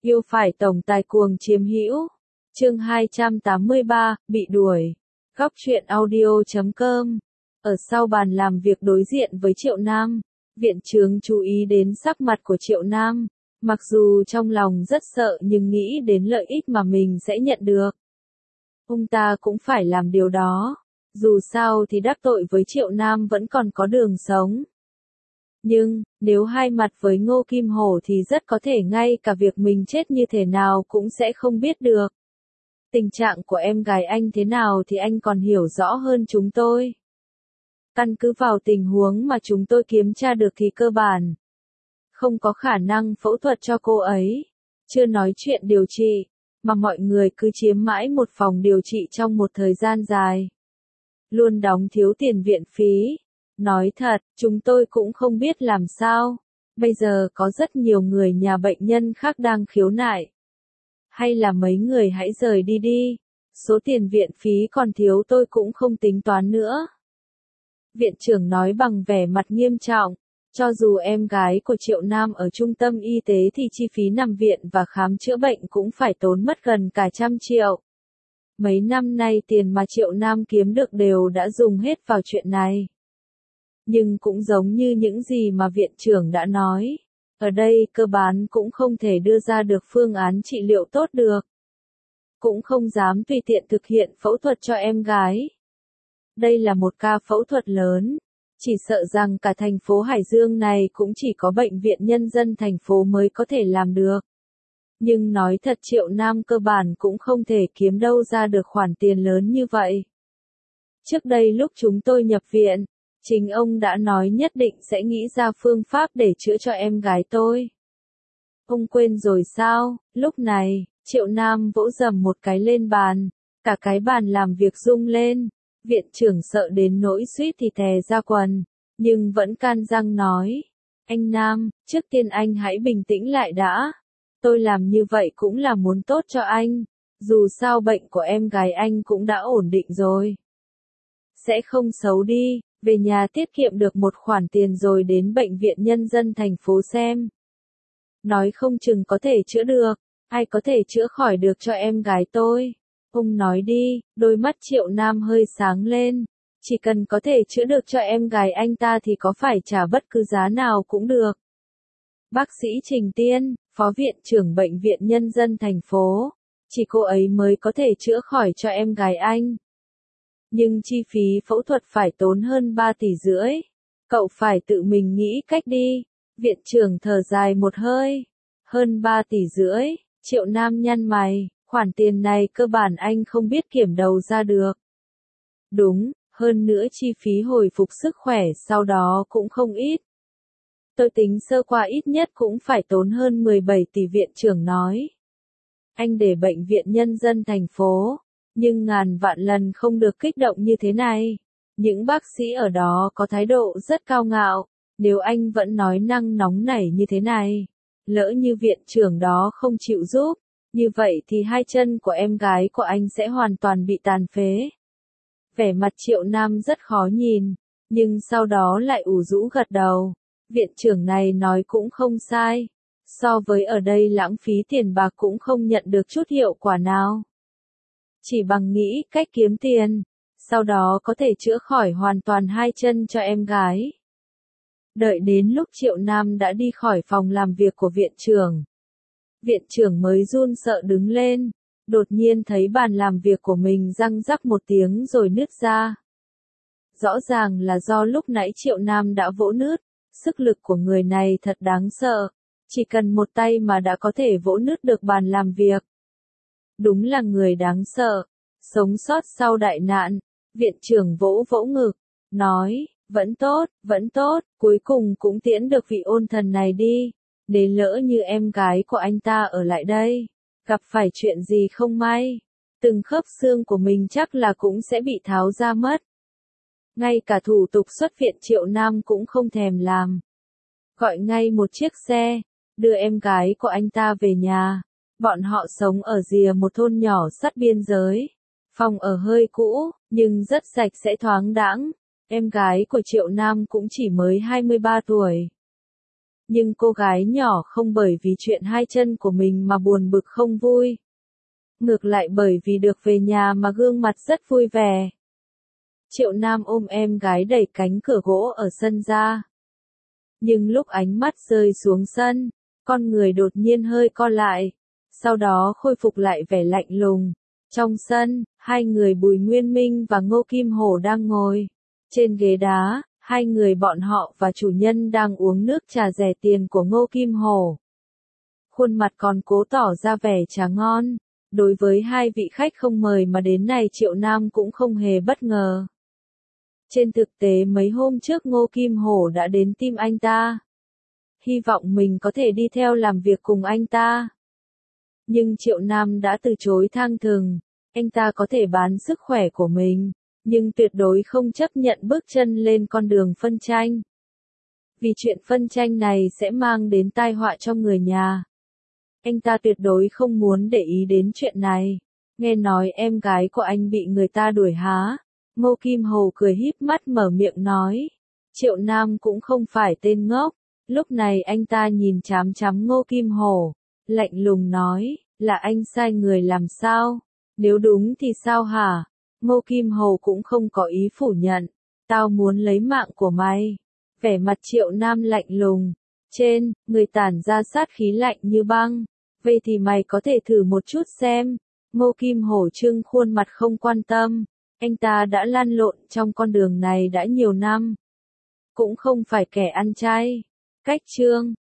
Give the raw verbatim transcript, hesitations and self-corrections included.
Yêu phải tổng tài cuồng chiếm hữu. Chương hai trăm tám mươi ba, bị đuổi. Góc truyện audio chấm com. Ở sau bàn làm việc đối diện với Triệu Nam, viện trưởng chú ý đến sắc mặt của Triệu Nam, mặc dù trong lòng rất sợ nhưng nghĩ đến lợi ích mà mình sẽ nhận được. Ông ta cũng phải làm điều đó, dù sao thì đắc tội với Triệu Nam vẫn còn có đường sống. Nhưng, nếu hai mặt với Ngô Kim Hổ thì rất có thể ngay cả việc mình chết như thế nào cũng sẽ không biết được. Tình trạng của em gái anh thế nào thì anh còn hiểu rõ hơn chúng tôi. Căn cứ vào tình huống mà chúng tôi kiểm tra được thì cơ bản không có khả năng phẫu thuật cho cô ấy. Chưa nói chuyện điều trị, mà mọi người cứ chiếm mãi một phòng điều trị trong một thời gian dài. Luôn đóng thiếu tiền viện phí. Nói thật, chúng tôi cũng không biết làm sao. Bây giờ có rất nhiều người nhà bệnh nhân khác đang khiếu nại. Hay là mấy người hãy rời đi đi. Số tiền viện phí còn thiếu tôi cũng không tính toán nữa. Viện trưởng nói bằng vẻ mặt nghiêm trọng. Cho dù em gái của Triệu Nam ở trung tâm y tế thì chi phí nằm viện và khám chữa bệnh cũng phải tốn mất gần cả trăm triệu. Mấy năm nay tiền mà Triệu Nam kiếm được đều đã dùng hết vào chuyện này. Nhưng cũng giống như những gì mà viện trưởng đã nói, ở đây cơ bản cũng không thể đưa ra được phương án trị liệu tốt được. Cũng không dám tùy tiện thực hiện phẫu thuật cho em gái. Đây là một ca phẫu thuật lớn, chỉ sợ rằng cả thành phố Hải Dương này cũng chỉ có bệnh viện nhân dân thành phố mới có thể làm được. Nhưng nói thật Triệu Nam cơ bản cũng không thể kiếm đâu ra được khoản tiền lớn như vậy. Trước đây lúc chúng tôi nhập viện, chính ông đã nói nhất định sẽ nghĩ ra phương pháp để chữa cho em gái tôi. Ông quên rồi sao? Lúc này, Triệu Nam vỗ dầm một cái lên bàn, cả cái bàn làm việc rung lên. Viện trưởng sợ đến nỗi suýt thì tè ra quần, nhưng vẫn can răng nói. Anh Nam, trước tiên anh hãy bình tĩnh lại đã. Tôi làm như vậy cũng là muốn tốt cho anh. Dù sao bệnh của em gái anh cũng đã ổn định rồi. Sẽ không xấu đi, về nhà tiết kiệm được một khoản tiền rồi đến bệnh viện nhân dân thành phố xem. Nói không chừng có thể chữa được, ai có thể chữa khỏi được cho em gái tôi. Ông nói đi, đôi mắt Triệu Nam hơi sáng lên. Chỉ cần có thể chữa được cho em gái anh ta thì có phải trả bất cứ giá nào cũng được. Bác sĩ Trình Tiên, Phó Viện trưởng Bệnh viện Nhân dân thành phố. Chỉ cô ấy mới có thể chữa khỏi cho em gái anh. Nhưng chi phí phẫu thuật phải tốn hơn ba tỷ rưỡi. Cậu phải tự mình nghĩ cách đi. Viện trưởng thở dài một hơi. Hơn ba tỷ rưỡi, Triệu Nam nhăn mày. Khoản tiền này cơ bản anh không biết kiểm đầu ra được. Đúng, hơn nữa chi phí hồi phục sức khỏe sau đó cũng không ít. Tôi tính sơ qua ít nhất cũng phải tốn hơn mười bảy tỷ viện trưởng nói. Anh để bệnh viện nhân dân thành phố, nhưng ngàn vạn lần không được kích động như thế này. Những bác sĩ ở đó có thái độ rất cao ngạo, nếu anh vẫn nói năng nóng nảy như thế này, lỡ như viện trưởng đó không chịu giúp. Như vậy thì hai chân của em gái của anh sẽ hoàn toàn bị tàn phế. Vẻ mặt Triệu Nam rất khó nhìn, nhưng sau đó lại ủ rũ gật đầu. Viện trưởng này nói cũng không sai. So với ở đây lãng phí tiền bạc cũng không nhận được chút hiệu quả nào. Chỉ bằng nghĩ cách kiếm tiền, sau đó có thể chữa khỏi hoàn toàn hai chân cho em gái. Đợi đến lúc Triệu Nam đã đi khỏi phòng làm việc của viện trưởng. Viện trưởng mới run sợ đứng lên, đột nhiên thấy bàn làm việc của mình răng rắc một tiếng rồi nứt ra. Rõ ràng là do lúc nãy Triệu Nam đã vỗ nứt, sức lực của người này thật đáng sợ, chỉ cần một tay mà đã có thể vỗ nứt được bàn làm việc. Đúng là người đáng sợ, sống sót sau đại nạn, viện trưởng vỗ vỗ ngực, nói, vẫn tốt, vẫn tốt, cuối cùng cũng tiễn được vị ôn thần này đi. Nếu lỡ như em gái của anh ta ở lại đây, gặp phải chuyện gì không may, từng khớp xương của mình chắc là cũng sẽ bị tháo ra mất. Ngay cả thủ tục xuất viện Triệu Nam cũng không thèm làm. Gọi ngay một chiếc xe, đưa em gái của anh ta về nhà. Bọn họ sống ở rìa một thôn nhỏ sát biên giới. Phòng ở hơi cũ, nhưng rất sạch sẽ thoáng đãng. Em gái của Triệu Nam cũng chỉ mới hai mươi ba tuổi. Nhưng cô gái nhỏ không bởi vì chuyện hai chân của mình mà buồn bực không vui. Ngược lại bởi vì được về nhà mà gương mặt rất vui vẻ. Triệu Nam ôm em gái đẩy cánh cửa gỗ ở sân ra. Nhưng lúc ánh mắt rơi xuống sân, con người đột nhiên hơi co lại, sau đó khôi phục lại vẻ lạnh lùng. Trong sân, hai người Bùi Nguyên Minh và Ngô Kim Hổ đang ngồi. Trên ghế đá, hai người bọn họ và chủ nhân đang uống nước trà rẻ tiền của Ngô Kim Hổ. Khuôn mặt còn cố tỏ ra vẻ trà ngon. Đối với hai vị khách không mời mà đến này Triệu Nam cũng không hề bất ngờ. Trên thực tế mấy hôm trước Ngô Kim Hổ đã đến tìm anh ta. Hy vọng mình có thể đi theo làm việc cùng anh ta. Nhưng Triệu Nam đã từ chối thang thừng. Anh ta có thể bán sức khỏe của mình, nhưng tuyệt đối không chấp nhận bước chân lên con đường phân tranh. Vì chuyện phân tranh này sẽ mang đến tai họa cho người nhà. Anh ta tuyệt đối không muốn để ý đến chuyện này. Nghe nói em gái của anh bị người ta đuổi há. Ngô Kim Hổ cười híp mắt mở miệng nói. Triệu Nam cũng không phải tên ngốc. Lúc này anh ta nhìn chám chám Ngô Kim Hổ, lạnh lùng nói, là anh sai người làm sao? Nếu đúng thì sao hả? Ngô Kim Hổ cũng không có ý phủ nhận. Tao muốn lấy mạng của mày. Vẻ mặt Triệu Nam lạnh lùng. Trên, người tản ra sát khí lạnh như băng. Vậy thì mày có thể thử một chút xem. Ngô Kim Hổ trưng khuôn mặt không quan tâm. Anh ta đã lăn lộn trong con đường này đã nhiều năm. Cũng không phải kẻ ăn chay. Cách chương